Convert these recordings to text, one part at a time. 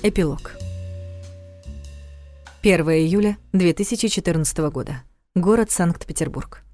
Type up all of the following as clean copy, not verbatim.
Эпилог. 1 июля 2014 года. Город Санкт-Петербург.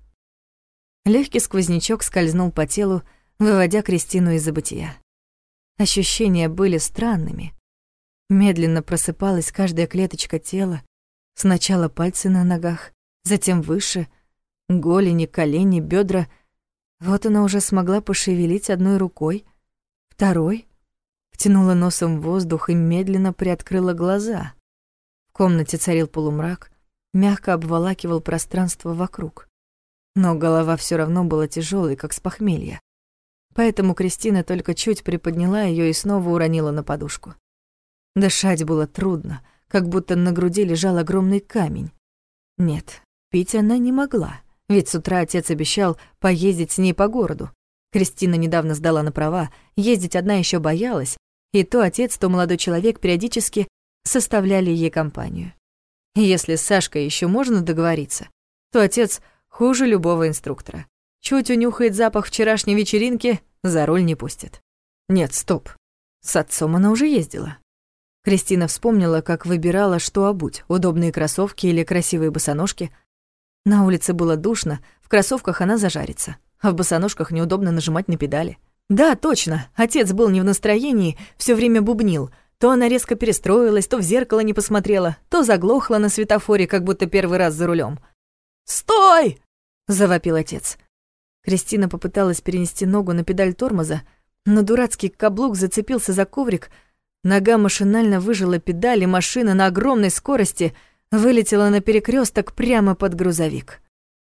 Легкий сквознячок скользнул по телу, выводя Кристину из забытия. Ощущения были странными. Медленно просыпалась каждая клеточка тела, сначала пальцы на ногах, затем выше, голени, колени, бедра. Вот она уже смогла пошевелить одной рукой, второй, втянула носом воздух и медленно приоткрыла глаза. В комнате царил полумрак, мягко обволакивал пространство вокруг. Но голова все равно была тяжелой, как с похмелья. Поэтому Кристина только чуть приподняла ее и снова уронила на подушку. Дышать было трудно, как будто на груди лежал огромный камень. Нет, пить она не могла, ведь с утра отец обещал поездить с ней по городу. Кристина недавно сдала на права, ездить одна еще боялась, и то отец, то молодой человек периодически составляли ей компанию. И если с Сашкой еще можно договориться, то отец хуже любого инструктора. Чуть унюхает запах вчерашней вечеринки, за руль не пустит. Нет, стоп. С отцом она уже ездила. Кристина вспомнила, как выбирала, что обуть, удобные кроссовки или красивые босоножки. На улице было душно, в кроссовках она зажарится, а в босоножках неудобно нажимать на педали. Да, точно, отец был не в настроении, все время бубнил. То она резко перестроилась, то в зеркало не посмотрела, то заглохла на светофоре, как будто первый раз за рулем. «Стой!» — завопил отец. Кристина попыталась перенести ногу на педаль тормоза, но дурацкий каблук зацепился за коврик, нога машинально выжала педаль, и машина на огромной скорости вылетела на перекресток прямо под грузовик.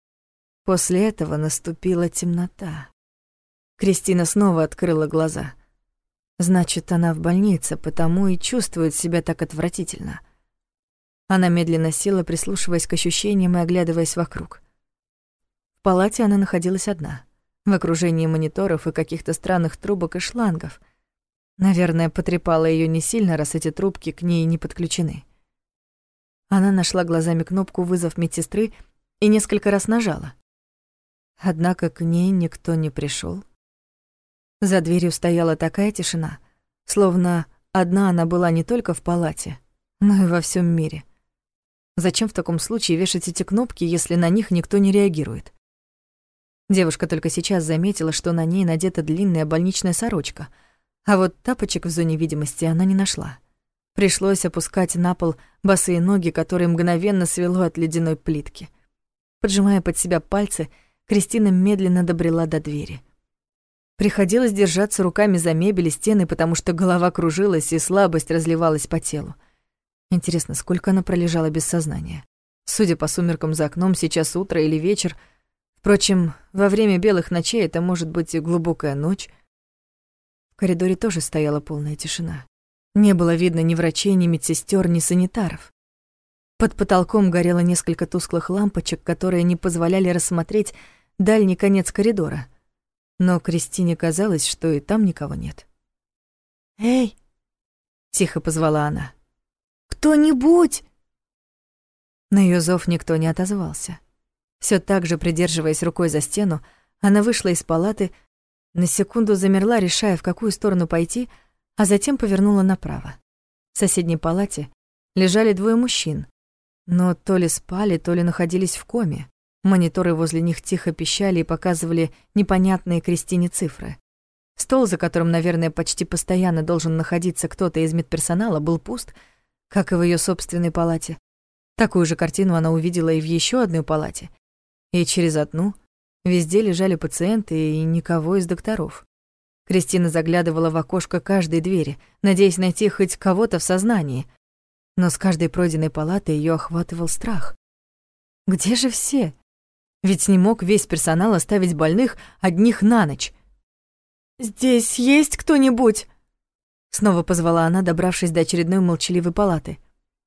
После этого наступила темнота. Кристина снова открыла глаза. Значит, она в больнице, потому и чувствует себя так отвратительно. Она медленно села, прислушиваясь к ощущениям и оглядываясь вокруг. В палате она находилась одна, в окружении мониторов и каких-то странных трубок и шлангов. Наверное, потрепало ее не сильно, раз эти трубки к ней не подключены. Она нашла глазами кнопку «Вызов медсестры» и несколько раз нажала. Однако к ней никто не пришел. За дверью стояла такая тишина, словно одна она была не только в палате, но и во всем мире. Зачем в таком случае вешать эти кнопки, если на них никто не реагирует? Девушка только сейчас заметила, что на ней надета длинная больничная сорочка, а вот тапочек в зоне видимости она не нашла. Пришлось опускать на пол босые ноги, которые мгновенно свело от ледяной плитки. Поджимая под себя пальцы, Кристина медленно добрела до двери. Приходилось держаться руками за мебель и стены, потому что голова кружилась и слабость разливалась по телу. Интересно, сколько она пролежала без сознания? Судя по сумеркам за окном, сейчас утро или вечер. Впрочем, во время белых ночей это может быть и глубокая ночь. В коридоре тоже стояла полная тишина. Не было видно ни врачей, ни медсестер, ни санитаров. Под потолком горело несколько тусклых лампочек, которые не позволяли рассмотреть дальний конец коридора. Но Кристине казалось, что и там никого нет. «Эй!» — тихо позвала она. «Кто-нибудь!» На её зов никто не отозвался. Всё так же, придерживаясь рукой за стену, она вышла из палаты, на секунду замерла, решая, в какую сторону пойти, а затем повернула направо. В соседней палате лежали двое мужчин, но то ли спали, то ли находились в коме. Мониторы возле них тихо пищали и показывали непонятные Кристине цифры. Стол, за которым, наверное, почти постоянно должен находиться кто-то из медперсонала, был пуст, как и в её собственной палате. Такую же картину она увидела и в ещё одной палате. И через одну везде лежали пациенты и никого из докторов. Кристина заглядывала в окошко каждой двери, надеясь найти хоть кого-то в сознании. Но с каждой пройденной палатой её охватывал страх. Где же все? Ведь не мог весь персонал оставить больных одних на ночь. «Здесь есть кто-нибудь?» Снова позвала она, добравшись до очередной молчаливой палаты.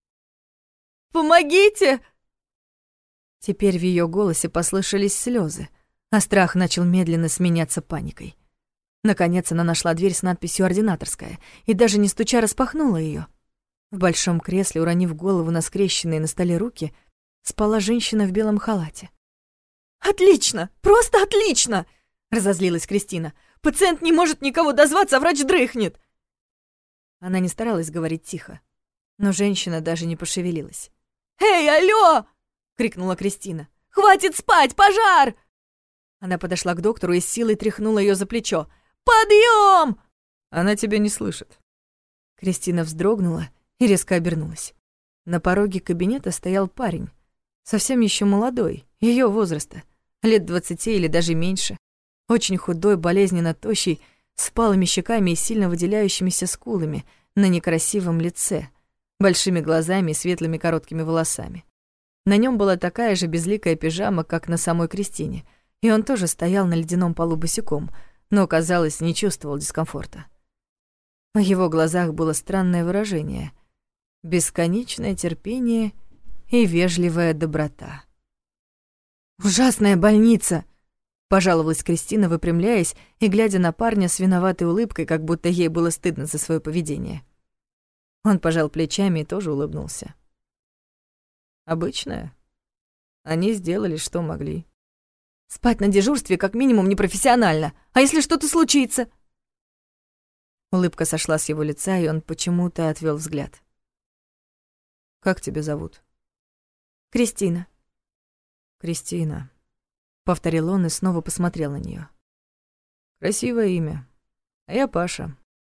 «Помогите!» Теперь в её голосе послышались слёзы, а страх начал медленно сменяться паникой. Наконец она нашла дверь с надписью «Ординаторская» и даже не стуча распахнула её. В большом кресле, уронив голову на скрещенные на столе руки, спала женщина в белом халате. «Отлично! Просто отлично!» — разозлилась Кристина. «Пациент не может никого дозваться, а врач дрыхнет!» Она не старалась говорить тихо. Но женщина даже не пошевелилась. «Эй, алло!» — крикнула Кристина. «Хватит спать! Пожар!» Она подошла к доктору и с силой тряхнула ее за плечо. «Подъем!» «Она тебя не слышит». Кристина вздрогнула и резко обернулась. На пороге кабинета стоял парень, совсем еще молодой, ее возраста, лет 20 или даже меньше. Очень худой, болезненно тощий, с палыми щеками и сильно выделяющимися скулами на некрасивом лице, большими глазами и светлыми короткими волосами. На нем была такая же безликая пижама, как на самой Кристине, и он тоже стоял на ледяном полу босиком, но, казалось, не чувствовал дискомфорта. В его глазах было странное выражение — бесконечное терпение и вежливая доброта. «Ужасная больница!» — пожаловалась Кристина, выпрямляясь и глядя на парня с виноватой улыбкой, как будто ей было стыдно за свое поведение. Он пожал плечами и тоже улыбнулся. «Обычная. Они сделали, что могли». «Спать на дежурстве как минимум непрофессионально. А если что-то случится?» Улыбка сошла с его лица, и он почему-то отвел взгляд. «Как тебя зовут?» «Кристина». «Кристина», — повторил он и снова посмотрел на нее. «Красивое имя. А я Паша.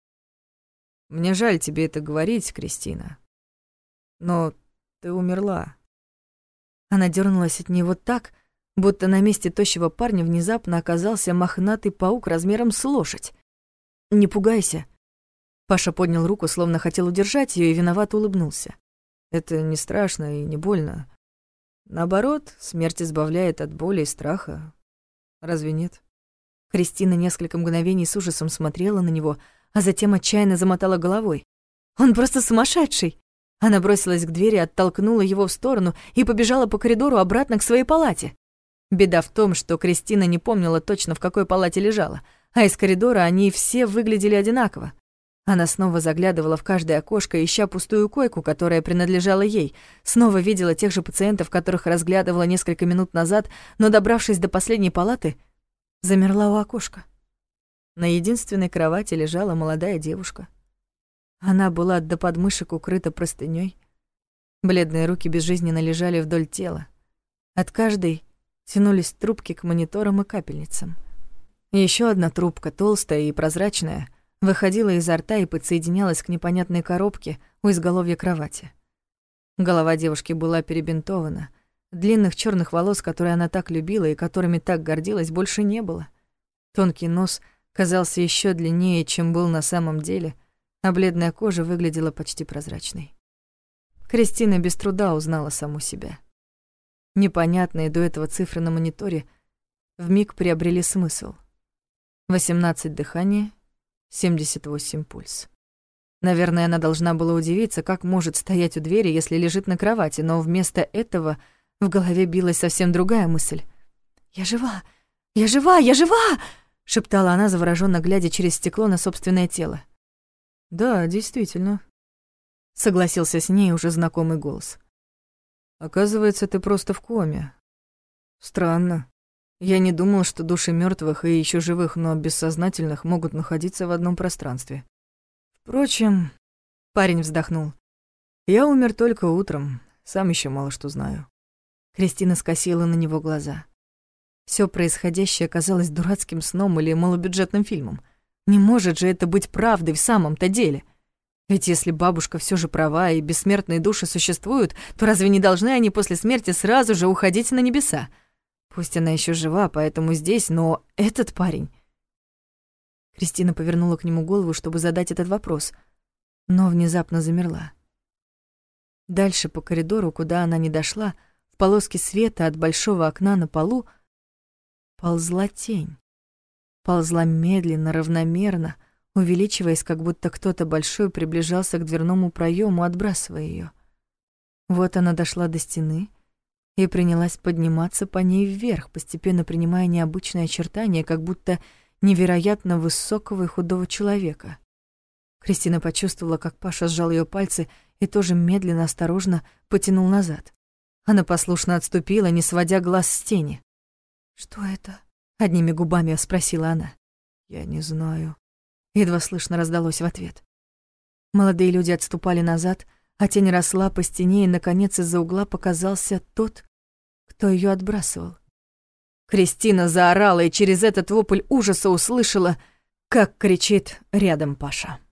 Мне жаль тебе это говорить, Кристина. Но ты умерла». Она дернулась от него так, будто на месте тощего парня внезапно оказался мохнатый паук размером с лошадь. «Не пугайся». Паша поднял руку, словно хотел удержать ее, и виновато улыбнулся. «Это не страшно и не больно. Наоборот, смерть избавляет от боли и страха. Разве нет?» Кристина несколько мгновений с ужасом смотрела на него, а затем отчаянно замотала головой. «Он просто сумасшедший!» Она бросилась к двери, оттолкнула его в сторону и побежала по коридору обратно к своей палате. Беда в том, что Кристина не помнила точно, в какой палате лежала, а из коридора они все выглядели одинаково. Она снова заглядывала в каждое окошко, ища пустую койку, которая принадлежала ей, снова видела тех же пациентов, которых разглядывала несколько минут назад, но, добравшись до последней палаты, замерла у окошка. На единственной кровати лежала молодая девушка. Она была до подмышек укрыта простынёй. Бледные руки безжизненно лежали вдоль тела. От каждой тянулись трубки к мониторам и капельницам. Еще одна трубка, толстая и прозрачная, выходила изо рта и подсоединялась к непонятной коробке у изголовья кровати. Голова девушки была перебинтована. Длинных черных волос, которые она так любила и которыми так гордилась, больше не было. Тонкий нос казался еще длиннее, чем был на самом деле, а бледная кожа выглядела почти прозрачной. Кристина без труда узнала саму себя. Непонятные до этого цифры на мониторе вмиг приобрели смысл. 18 дыхания, 78 пульс. Наверное, она должна была удивиться, как может стоять у двери, если лежит на кровати, но вместо этого в голове билась совсем другая мысль. «Я жива! Я жива! Я жива!» — шептала она, заворожённо глядя через стекло на собственное тело. «Да, действительно», — согласился с ней уже знакомый голос. «Оказывается, ты просто в коме. Странно. Я не думал, что души мертвых и еще живых, но бессознательных могут находиться в одном пространстве. Впрочем, парень вздохнул. Я умер только утром, сам еще мало что знаю». Кристина скосила на него глаза. Все происходящее казалось дурацким сном или малобюджетным фильмом. Не может же это быть правдой в самом-то деле. Ведь если бабушка все же права и бессмертные души существуют, то разве не должны они после смерти сразу же уходить на небеса? Пусть она еще жива, поэтому здесь, но этот парень... Кристина повернула к нему голову, чтобы задать этот вопрос, но внезапно замерла. Дальше по коридору, куда она не дошла, в полоске света от большого окна на полу ползла тень. Ползла медленно, равномерно, увеличиваясь, как будто кто-то большой приближался к дверному проему, отбрасывая ее. Вот она дошла до стены и принялась подниматься по ней вверх, постепенно принимая необычные очертания, как будто невероятно высокого и худого человека. Кристина почувствовала, как Паша сжал ее пальцы и тоже медленно, осторожно потянул назад. Она послушно отступила, не сводя глаз с тени. «Что это?» — одними губами спросила она. «Я не знаю», — едва слышно раздалось в ответ. Молодые люди отступали назад, а тень росла по стене, и, наконец, из-за угла показался тот, кто ее отбрасывал. Кристина заорала и через этот вопль ужаса услышала, как кричит рядом Паша.